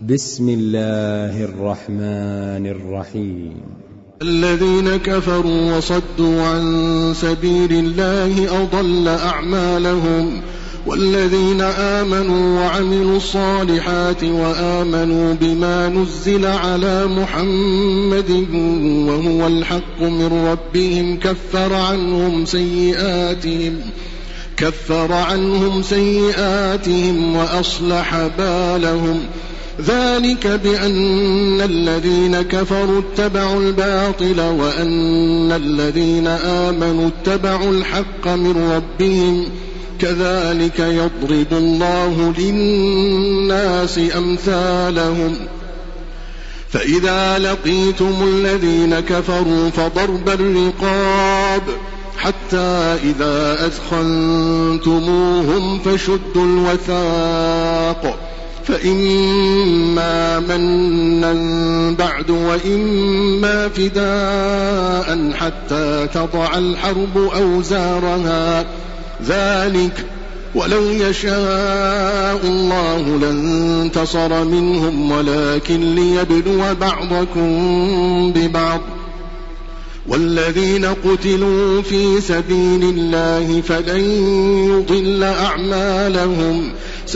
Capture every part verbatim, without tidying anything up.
بسم الله الرحمن الرحيم. الذين كفروا وصدوا عن سبيل الله أضل أعمالهم، والذين آمنوا وعملوا الصالحات وآمنوا بما نزل على محمد وهو الحق من ربهم كفر عنهم سيئاتهم كفر عنهم سيئاتهم وأصلح بالهم. ذلك بأن الذين كفروا اتبعوا الباطل وأن الذين آمنوا اتبعوا الحق من ربهم، كذلك يضرب الله للناس أمثالهم. فإذا لقيتم الذين كفروا فضرب الرقاب حتى إذا أثخنتموهم فشدوا الوثاق، فإما منا بعد وإما فداء حتى تضع الحرب أوزارها، ذلك ولو يشاء الله لانتصر منهم ولكن ليبلو بعضكم ببعض. والذين قتلوا في سبيل الله فلن يضل أعمالهم،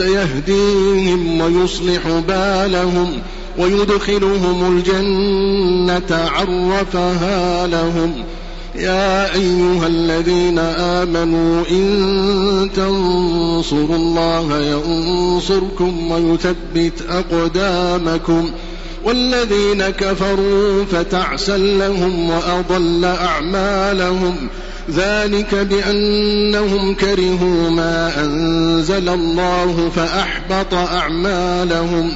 سيهديهم ويصلح بالهم ويدخلهم الجنة عرفها لهم. يا أيها الذين آمنوا إن تنصروا الله ينصركم ويثبت أقدامكم، والذين كفروا فتعسا لهم وأضل أعمالهم، ذلك بأنهم كرهوا ما أنزل الله فأحبط أعمالهم.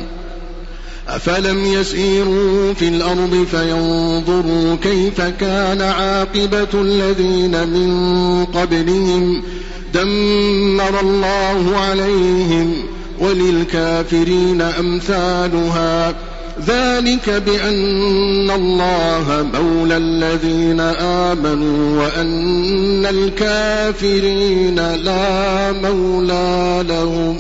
أفلم يسيروا في الأرض فينظروا كيف كان عاقبة الذين من قبلهم، دمر الله عليهم وللكافرين أمثالها، ذلك بأن الله مولى الذين آمنوا وأن الكافرين لا مولى لهم.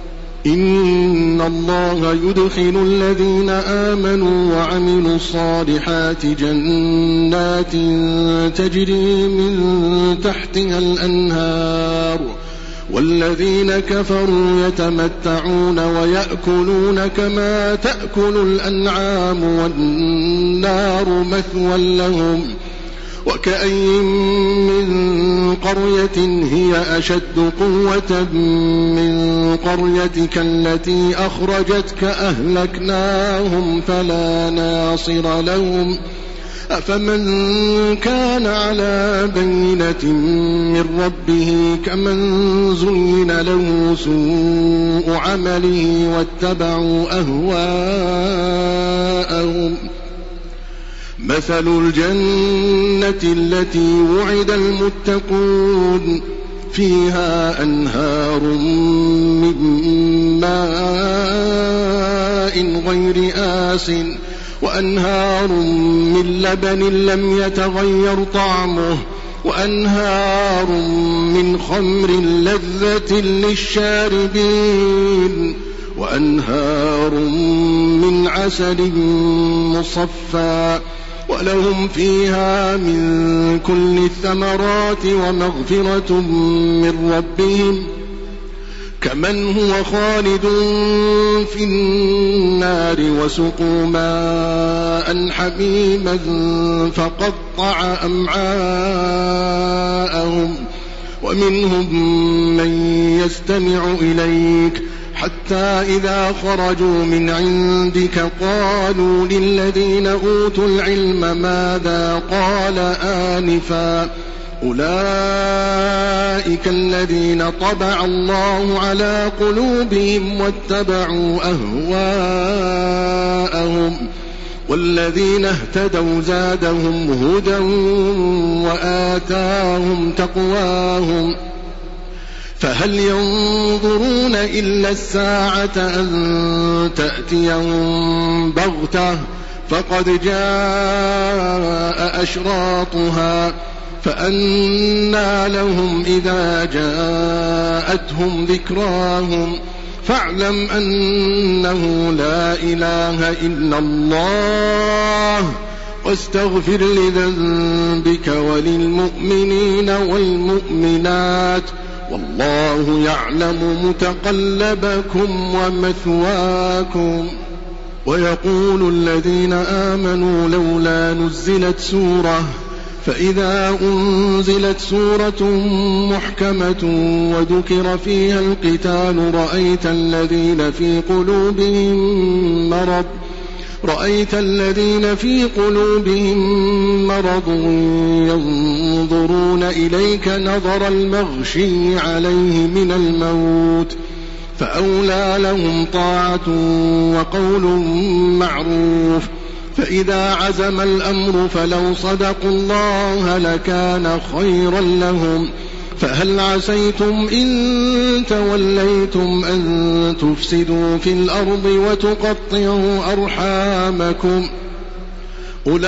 إن الله يدخل الذين آمنوا وعملوا الصالحات جنات تجري من تحتها الأنهار، والذين كفروا يتمتعون ويأكلون كما تأكل الأنعام والنار مثوى لهم. وكأين من قرية هي أشد قوة من قريتك التي أخرجتك أهلكناهم فلا ناصر لهم. أفمن كان على بينة من ربه كمن زين له سوء عمله واتبعوا أهواءهم. مثل الجنة التي وعد المتقون فيها أنهار من ماء غير آسٍ وأنهار من لبن لم يتغير طعمه وأنهار من خمر لذة للشاربين وأنهار من عسل مصفى، ولهم فيها من كل الثمرات ومغفرة من ربهم، كمن هو خالد في النار وسقوا ماء حميما فقطع أمعاءهم. ومنهم من يستمع إليك حتى إذا خرجوا من عندك قالوا للذين أوتوا العلم ماذا قال آنفا، أولئك الذين طبع الله على قلوبهم واتبعوا أهواءهم، والذين اهتدوا زادهم هدى وآتاهم تقواهم. فهل ينظرون إلا الساعة أن تأتيهم بغتة فقد جاء أشراطها، فأنى لهم إذا جاءتهم ذكراهم فاعلم أنه لا إله إلا الله واستغفر لذنبك وللمؤمنين والمؤمنات والله يعلم متقلبكم ومثواكم. ويقول الذين آمنوا لولا نزلت سورة فإذا أنزلت سورة محكمة وذكر فيها القتال رأيت الذين في قلوبهم مرض رأيت الذين في قلوبهم مرض ينظرون إليك نظر المغشي عليه من الموت فأولى لهم طاعة وقول معروف. فإذا عزم الأمر فلو صدقوا الله لكان خيرا لهم. فهل عسيتم إن توليتم أن تفسدوا في الأرض وتقطعوا أرحامكم أولئك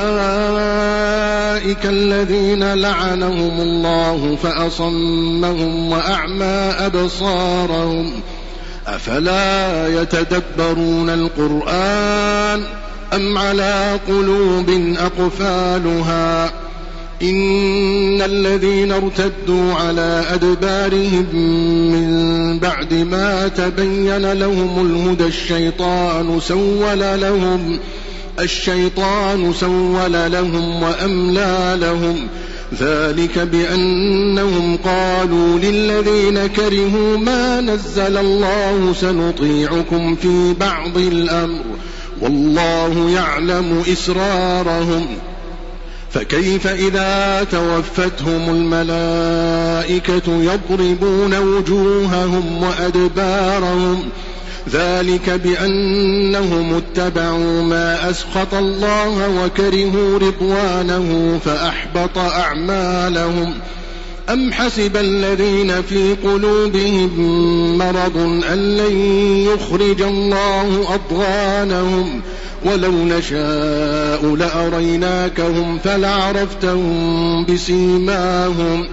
الذين لعنهم الله فأصمهم وأعمى أبصارهم أفلا يتدبرون القرآن أم على قلوب أقفالها إن الذين ارتدوا على أدبارهم من بعد ما تبين لهم الهدى الشيطان سول لهم الشيطان سول لهم وأملى لهم ذلك بأنهم قالوا للذين كرهوا ما نزل الله سنطيعكم في بعض الأمر والله يعلم إسرارهم. فكيف إذا توفتهم الملائكة يضربون وجوههم وأدبارهم ذلك بأنهم اتبعوا ما أسخط الله وكرهوا رضوانه فأحبط أعمالهم. أم حسب الذين في قلوبهم مرض أن لن يخرج الله أضغانهم ولو نشاء لأريناكهم فلعرفتهم بسيماهم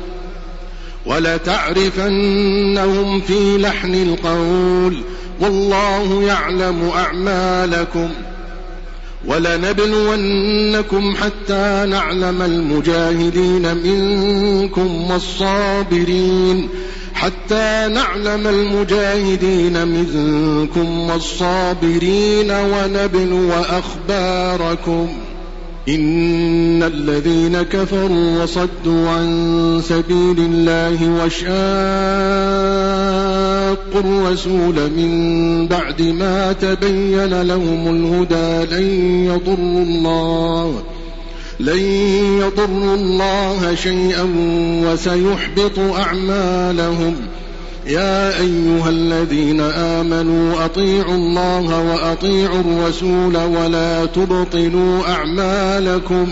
ولتعرفنهم في لحن القول والله يعلم أعمالكم. ولنبلونكم حتى نعلم المجاهدين منكم والصابرين حتى نعلم المجاهدين منكم والصابرين ونبلو أخباركم. إن الذين كفروا وصدوا عن سبيل الله وشاقوا الرسول من بعد ما تبين لهم الهدى لن يضروا الله لن يضروا الله شيئا وسيحبط أعمالهم. يا أيها الذين آمنوا أطيعوا الله وأطيعوا الرسول ولا تبطلوا أعمالكم.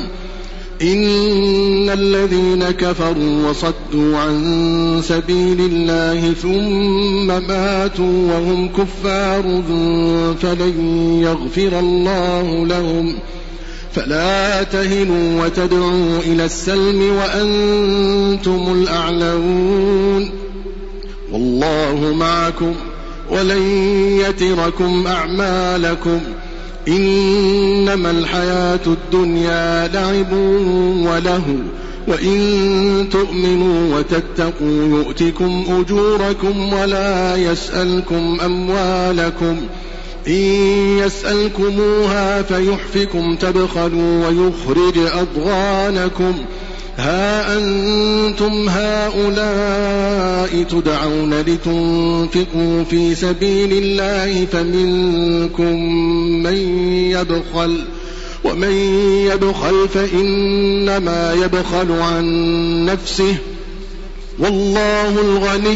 إن الذين كفروا وصدوا عن سبيل الله ثم ماتوا وهم كفار فلن يغفر الله لهم. فلا تهنوا وتدعوا إلى السلم وأنتم الأعلون والله معكم ولن يتركم أعمالكم. إنما الحياة الدنيا لعب وله وإن تؤمنوا وتتقوا يؤتكم أجوركم ولا يسألكم أموالكم. إن يسألكموها فيحفكم تبخلوا ويخرج أضغانكم. ها أنتم هؤلاء تدعون لتنفقوا في سبيل الله فمنكم من يبخل ومن يبخل فإنما يبخل عن نفسه والله الغني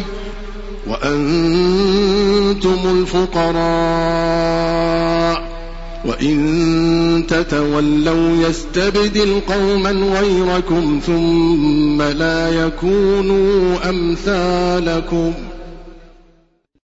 وأنتم الفقراء. وإن تتولوا يستبدل قوما غيركم ثم لا يكونوا أمثالكم.